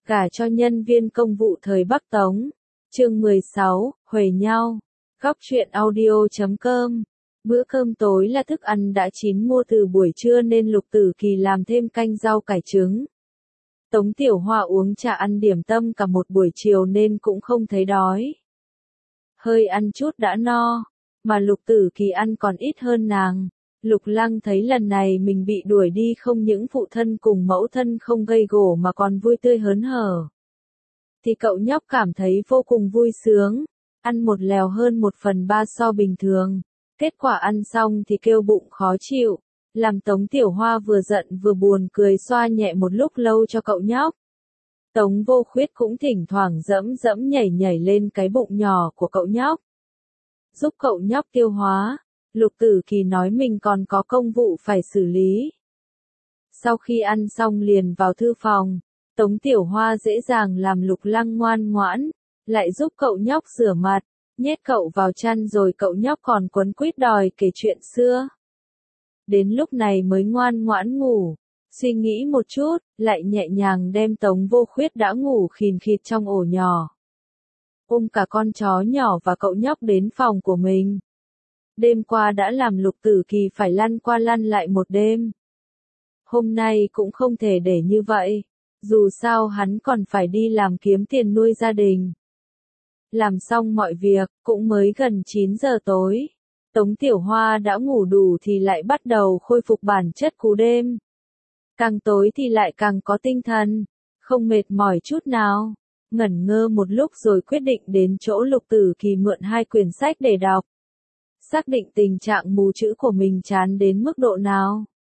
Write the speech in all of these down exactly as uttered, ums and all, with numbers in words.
Gả cho nhân viên công vụ thời Bắc Tống. Chương mười sáu, Huề nhau. Góc truyện audio chấm com. Bữa cơm tối là thức ăn đã chín mua từ buổi trưa nên Lục Tử Kỳ làm thêm canh rau cải trứng. Tống Tiểu Hoa uống trà ăn điểm tâm cả một buổi chiều nên cũng không thấy đói. Hơi ăn chút đã no, mà Lục Tử Kỳ ăn còn ít hơn nàng. Lục Lăng thấy lần này mình bị đuổi đi không những phụ thân cùng mẫu thân không gây gổ mà còn vui tươi hớn hở. Thì cậu nhóc cảm thấy vô cùng vui sướng, ăn một lèo hơn một phần ba so bình thường. Kết quả ăn xong thì kêu bụng khó chịu, làm Tống Tiểu Hoa vừa giận vừa buồn cười xoa nhẹ một lúc lâu cho cậu nhóc. Tống Vô Khuyết cũng thỉnh thoảng dẫm dẫm nhảy nhảy lên cái bụng nhỏ của cậu nhóc, giúp cậu nhóc tiêu hóa. Lục Tử Kỳ nói mình còn có công vụ phải xử lý. Sau khi ăn xong liền vào thư phòng, Tống Tiểu Hoa dễ dàng làm Lục Lăng ngoan ngoãn, lại giúp cậu nhóc rửa mặt, nhét cậu vào chăn rồi cậu nhóc còn quấn quýt đòi kể chuyện xưa. Đến lúc này mới ngoan ngoãn ngủ, suy nghĩ một chút, lại nhẹ nhàng đem Tống Vô Khuyết đã ngủ khìn khịt trong ổ nhỏ, ôm cả con chó nhỏ và cậu nhóc đến phòng của mình. Đêm qua đã làm Lục Tử Kỳ phải lăn qua lăn lại một đêm. Hôm nay cũng không thể để như vậy, dù sao hắn còn phải đi làm kiếm tiền nuôi gia đình. Làm xong mọi việc, cũng mới gần chín giờ tối. Tống Tiểu Hoa đã ngủ đủ thì lại bắt đầu khôi phục bản chất cú đêm. Càng tối thì lại càng có tinh thần, không mệt mỏi chút nào. Ngẩn ngơ một lúc rồi quyết định đến chỗ Lục Tử Kỳ mượn hai quyển sách để đọc. Xác định tình trạng mù chữ của mình chán đến mức độ nào.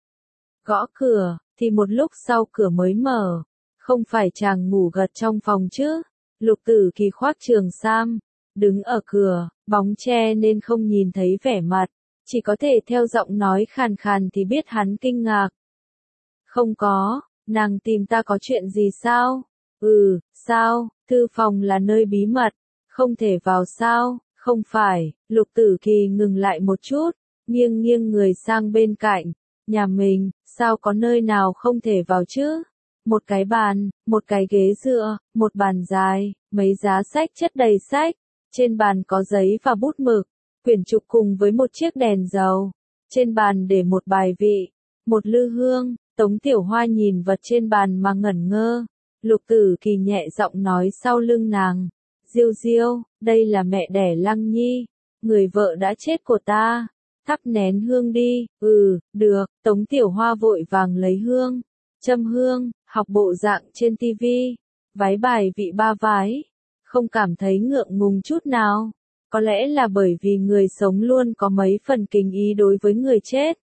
Gõ cửa, thì một lúc sau cửa mới mở. Không phải chàng ngủ gật trong phòng chứ? Lục Tử Kỳ khoác trường sam, đứng ở cửa, bóng che nên không nhìn thấy vẻ mặt, chỉ có thể theo giọng nói khàn khàn thì biết hắn kinh ngạc. Không có, nàng tìm ta có chuyện gì sao? Ừ, sao, thư phòng là nơi bí mật, không thể vào sao? Không phải. Lục Tử Kỳ ngừng lại một chút, nghiêng nghiêng người sang bên cạnh. Nhà mình, sao có nơi nào không thể vào chứ? Một cái bàn, một cái ghế dựa, một bàn dài, mấy giá sách chất đầy sách. Trên bàn có giấy và bút mực, quyển trục cùng với một chiếc đèn dầu. Trên bàn để một bài vị, một lư hương. Tống Tiểu Hoa nhìn vật trên bàn mà ngẩn ngơ. Lục Tử Kỳ nhẹ giọng nói sau lưng nàng. Diêu Diêu, đây là mẹ đẻ Lăng Nhi, người vợ đã chết của ta. Thắp nén hương đi. Ừ, được. Tống Tiểu Hoa vội vàng lấy hương, châm hương, học bộ dạng trên tivi, vái bài vị ba vái, không cảm thấy ngượng ngùng chút nào. Có lẽ là bởi vì người sống luôn có mấy phần kính ý đối với người chết.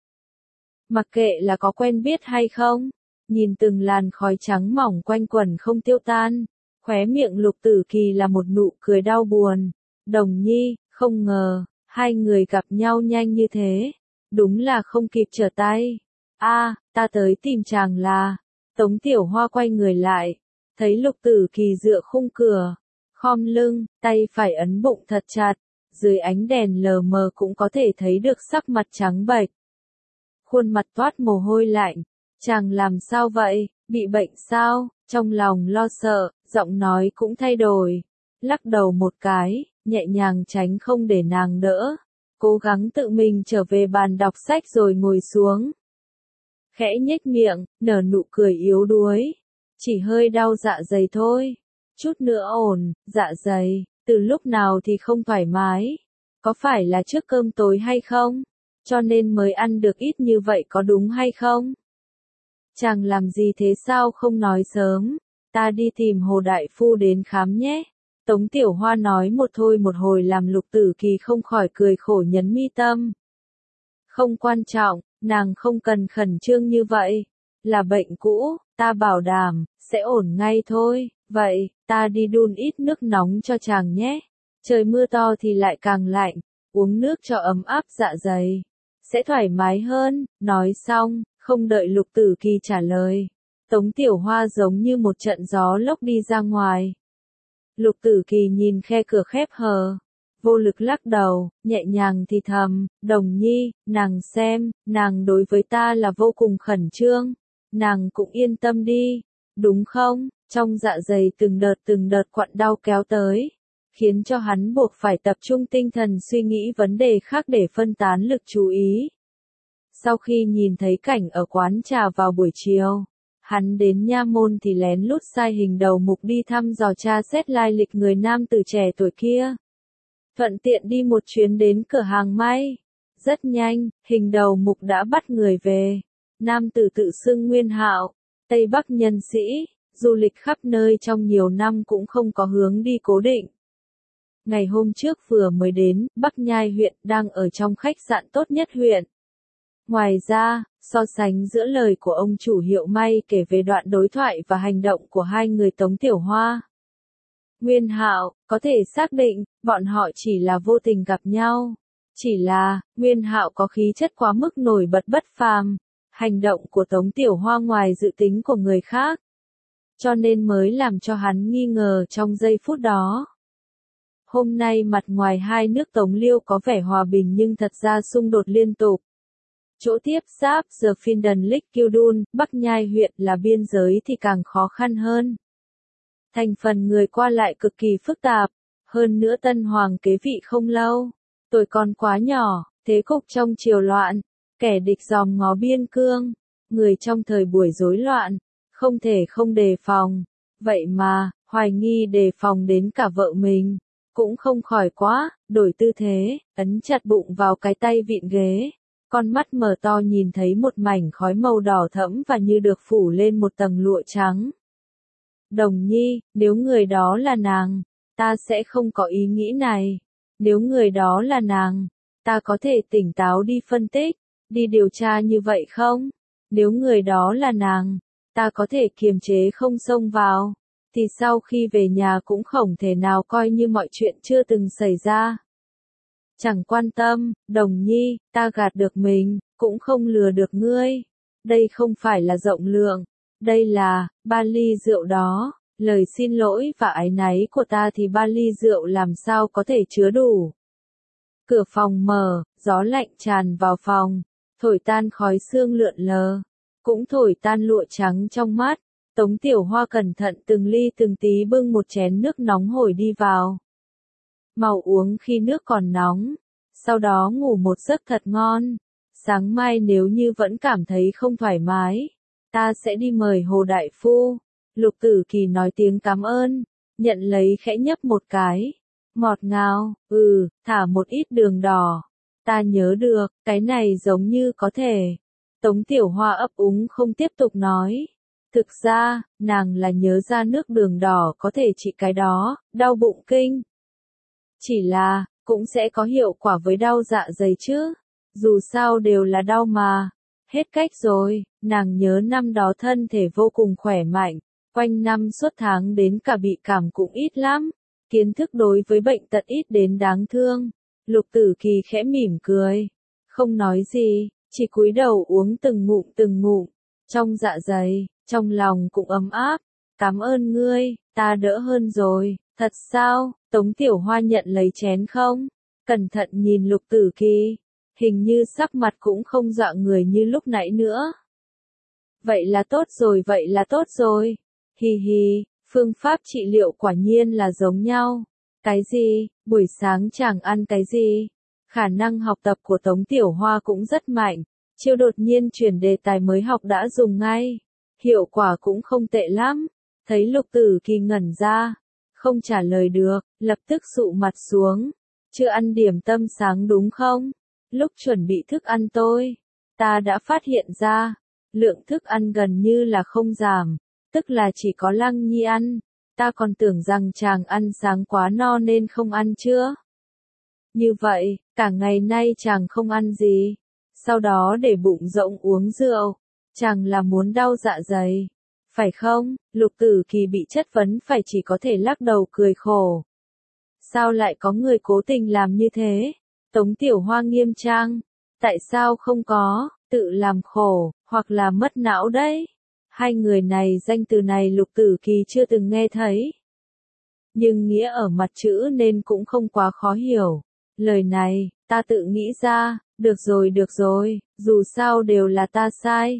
Mặc kệ là có quen biết hay không, nhìn từng làn khói trắng mỏng quanh quẩn không tiêu tan. Khóe miệng Lục Tử Kỳ là một nụ cười đau buồn. Đồng Nhi, không ngờ, hai người gặp nhau nhanh như thế. Đúng là không kịp trở tay. A, ta tới tìm chàng là. Tống Tiểu Hoa quay người lại, thấy Lục Tử Kỳ dựa khung cửa, khom lưng, tay phải ấn bụng thật chặt, dưới ánh đèn lờ mờ cũng có thể thấy được sắc mặt trắng bệch. Khuôn mặt toát mồ hôi lạnh. Chàng làm sao vậy, bị bệnh sao? Trong lòng lo sợ, giọng nói cũng thay đổi. Lắc đầu một cái, nhẹ nhàng tránh không để nàng đỡ. Cố gắng tự mình trở về bàn đọc sách rồi ngồi xuống. Khẽ nhếch miệng, nở nụ cười yếu đuối. Chỉ hơi đau dạ dày thôi. Chút nữa ổn. Dạ dày, từ lúc nào thì không thoải mái? Có phải là trước cơm tối hay không? Cho nên mới ăn được ít như vậy có đúng hay không? Chàng làm gì thế sao không nói sớm? Ta đi tìm Hồ Đại Phu đến khám nhé. Tống Tiểu Hoa nói một thôi một hồi làm Lục Tử Kỳ không khỏi cười khổ nhấn mi tâm. Không quan trọng, nàng không cần khẩn trương như vậy. Là bệnh cũ, ta bảo đảm, sẽ ổn ngay thôi. Vậy, ta đi đun ít nước nóng cho chàng nhé. Trời mưa to thì lại càng lạnh, uống nước cho ấm áp dạ dày. Sẽ thoải mái hơn. Nói xong, không đợi Lục Tử Kỳ trả lời. Tống Tiểu Hoa giống như một trận gió lốc đi ra ngoài. Lục Tử Kỳ nhìn khe cửa khép hờ, vô lực lắc đầu, nhẹ nhàng thì thầm, Đồng Nhi, nàng xem, nàng đối với ta là vô cùng khẩn trương, nàng cũng yên tâm đi, đúng không? Trong dạ dày từng đợt từng đợt quặn đau kéo tới, khiến cho hắn buộc phải tập trung tinh thần suy nghĩ vấn đề khác để phân tán lực chú ý. Sau khi nhìn thấy cảnh ở quán trà vào buổi chiều, hắn đến nha môn thì lén lút sai hình đầu mục đi thăm dò tra xét lai lịch người nam tử trẻ tuổi kia. Thuận tiện đi một chuyến đến cửa hàng may. Rất nhanh, hình đầu mục đã bắt người về. Nam tử tự xưng Nguyên Hạo, Tây Bắc nhân sĩ, du lịch khắp nơi trong nhiều năm cũng không có hướng đi cố định. Ngày hôm trước vừa mới đến Bắc Nhai huyện, đang ở trong khách sạn tốt nhất huyện. Ngoài ra, so sánh giữa lời của ông chủ hiệu may kể về đoạn đối thoại và hành động của hai người Tống Tiểu Hoa, Nguyên Hạo có thể xác định, bọn họ chỉ là vô tình gặp nhau. Chỉ là, Nguyên Hạo có khí chất quá mức nổi bật bất phàm, hành động của Tống Tiểu Hoa ngoài dự tính của người khác, cho nên mới làm cho hắn nghi ngờ trong giây phút đó. Hôm nay mặt ngoài hai nước Tống Liêu có vẻ hòa bình nhưng thật ra xung đột liên tục. Chỗ tiếp giáp The Finden Lake Kyudun, Bắc Nhai huyện là biên giới thì càng khó khăn hơn. Thành phần người qua lại cực kỳ phức tạp, hơn nữa Tân Hoàng kế vị không lâu, tuổi còn quá nhỏ, thế cục trong triều loạn, kẻ địch dòm ngó biên cương, người trong thời buổi rối loạn, không thể không đề phòng. Vậy mà, hoài nghi đề phòng đến cả vợ mình, cũng không khỏi quá, đổi tư thế, ấn chặt bụng vào cái tay vịn ghế. Con mắt mở to nhìn thấy một mảnh khói màu đỏ thẫm và như được phủ lên một tầng lụa trắng. Đồng Nhi, nếu người đó là nàng, ta sẽ không có ý nghĩ này. Nếu người đó là nàng, ta có thể tỉnh táo đi phân tích, đi điều tra như vậy không? Nếu người đó là nàng, ta có thể kiềm chế không xông vào, thì sau khi về nhà cũng không thể nào coi như mọi chuyện chưa từng xảy ra. Chẳng quan tâm, Đồng Nhi, ta gạt được mình, cũng không lừa được ngươi. Đây không phải là rộng lượng, đây là, ba ly rượu đó, lời xin lỗi và áy náy của ta thì ba ly rượu làm sao có thể chứa đủ. Cửa phòng mở, gió lạnh tràn vào phòng, thổi tan khói sương lượn lờ, cũng thổi tan lụa trắng trong mắt. Tống Tiểu Hoa cẩn thận từng ly từng tí bưng một chén nước nóng hổi đi vào. Mau uống khi nước còn nóng, sau đó ngủ một giấc thật ngon. Sáng mai nếu như vẫn cảm thấy không thoải mái, ta sẽ đi mời Hồ Đại Phu. Lục Tử Kỳ nói tiếng cảm ơn, nhận lấy khẽ nhấp một cái. Ngọt ngào, ừ, thả một ít đường đỏ. Ta nhớ được, cái này giống như có thể. Tống Tiểu Hoa ấp úng không tiếp tục nói. Thực ra, nàng là nhớ ra nước đường đỏ có thể trị cái đó, đau bụng kinh. Chỉ là, cũng sẽ có hiệu quả với đau dạ dày chứ. Dù sao đều là đau mà. Hết cách rồi, nàng nhớ năm đó thân thể vô cùng khỏe mạnh, quanh năm suốt tháng đến cả bị cảm cũng ít lắm. Kiến thức đối với bệnh tật ít đến đáng thương. Lục Tử Kỳ khẽ mỉm cười, không nói gì, chỉ cúi đầu uống từng ngụm từng ngụm. Trong dạ dày, trong lòng cũng ấm áp. Cảm ơn ngươi, ta đỡ hơn rồi. Thật sao? Tống Tiểu Hoa nhận lấy chén không? Cẩn thận nhìn Lục Tử Kỳ, hình như sắc mặt cũng không dọa người như lúc nãy nữa. Vậy là tốt rồi, vậy là tốt rồi. Hi hi, phương pháp trị liệu quả nhiên là giống nhau. Cái gì? Buổi sáng chàng ăn cái gì? Khả năng học tập của Tống Tiểu Hoa cũng rất mạnh. Chiêu đột nhiên chuyển đề tài mới học đã dùng ngay. Hiệu quả cũng không tệ lắm. Thấy Lục Tử Kỳ ngẩn ra, không trả lời được, lập tức sụ mặt xuống. Chưa ăn điểm tâm sáng đúng không? Lúc chuẩn bị thức ăn tôi, ta đã phát hiện ra, lượng thức ăn gần như là không giảm, tức là chỉ có Lăng Nhi ăn. Ta còn tưởng rằng chàng ăn sáng quá no nên không ăn chưa? Như vậy, cả ngày nay chàng không ăn gì, sau đó để bụng rỗng uống rượu, chàng là muốn đau dạ dày, phải không? Lục Tử Kỳ bị chất vấn phải chỉ có thể lắc đầu cười khổ. Sao lại có người cố tình làm như thế? Tống Tiểu Hoa nghiêm trang, tại sao không có, tự làm khổ, hoặc là mất não đấy? Hai người này danh từ này Lục Tử Kỳ chưa từng nghe thấy. Nhưng nghĩa ở mặt chữ nên cũng không quá khó hiểu. Lời này, ta tự nghĩ ra, được rồi được rồi, dù sao đều là ta sai.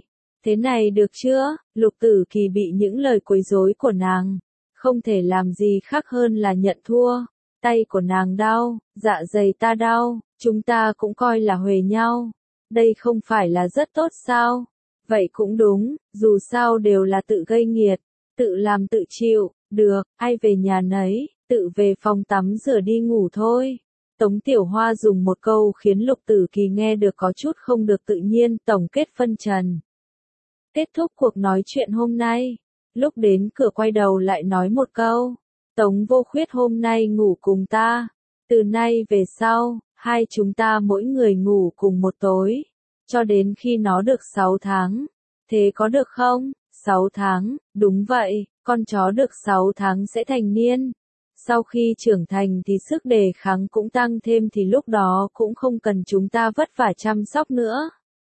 Thế này được chưa? Lục Tử Kỳ bị những lời quấy rối của nàng, không thể làm gì khác hơn là nhận thua. Tay của nàng đau, dạ dày ta đau, chúng ta cũng coi là huề nhau. Đây không phải là rất tốt sao? Vậy cũng đúng, dù sao đều là tự gây nghiệt, tự làm tự chịu, được, ai về nhà nấy, tự về phòng tắm rửa đi ngủ thôi. Tống Tiểu Hoa dùng một câu khiến Lục Tử Kỳ nghe được có chút không được tự nhiên, tổng kết phân trần. Kết thúc cuộc nói chuyện hôm nay, lúc đến cửa quay đầu lại nói một câu, Tống Vô Khuyết hôm nay ngủ cùng ta, từ nay về sau, hai chúng ta mỗi người ngủ cùng một tối, cho đến khi nó được sáu tháng, thế có được không? sáu tháng, đúng vậy, con chó được sáu tháng sẽ thành niên. Sau khi trưởng thành thì sức đề kháng cũng tăng thêm thì lúc đó cũng không cần chúng ta vất vả chăm sóc nữa.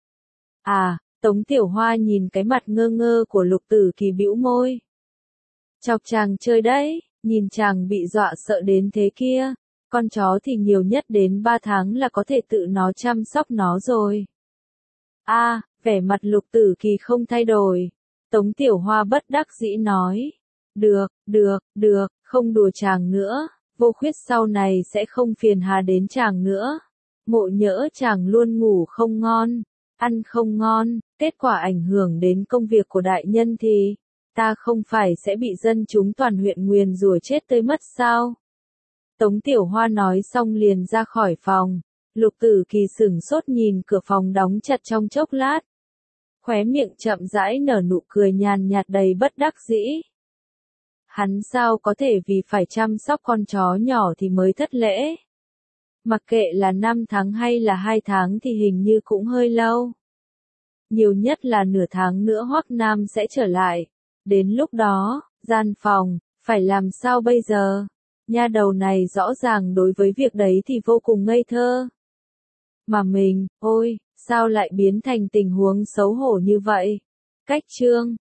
À, Tống Tiểu Hoa nhìn cái mặt ngơ ngơ của Lục Tử Kỳ bĩu môi. Chọc chàng chơi đấy, nhìn chàng bị dọa sợ đến thế kia, con chó thì nhiều nhất đến ba tháng là có thể tự nó chăm sóc nó rồi. A, à, vẻ mặt Lục Tử Kỳ không thay đổi. Tống Tiểu Hoa bất đắc dĩ nói. Được, được, được, không đùa chàng nữa, Vô Khuyết sau này sẽ không phiền hà đến chàng nữa. Ngộ nhỡ chàng luôn ngủ không ngon, ăn không ngon, kết quả ảnh hưởng đến công việc của đại nhân thì, ta không phải sẽ bị dân chúng toàn huyện nguyền rủa chết tươi mất sao? Tống Tiểu Hoa nói xong liền ra khỏi phòng. Lục Tử Kỳ sửng sốt nhìn cửa phòng đóng chặt trong chốc lát. Khóe miệng chậm rãi nở nụ cười nhàn nhạt đầy bất đắc dĩ. Hắn sao có thể vì phải chăm sóc con chó nhỏ thì mới thất lễ? Mặc kệ là năm tháng hay là hai tháng thì hình như cũng hơi lâu. Nhiều nhất là nửa tháng nữa Hoắc Nam sẽ trở lại. Đến lúc đó, gian phòng, phải làm sao bây giờ? Nha đầu này rõ ràng đối với việc đấy thì vô cùng ngây thơ. Mà mình, ôi, sao lại biến thành tình huống xấu hổ như vậy? Cách chương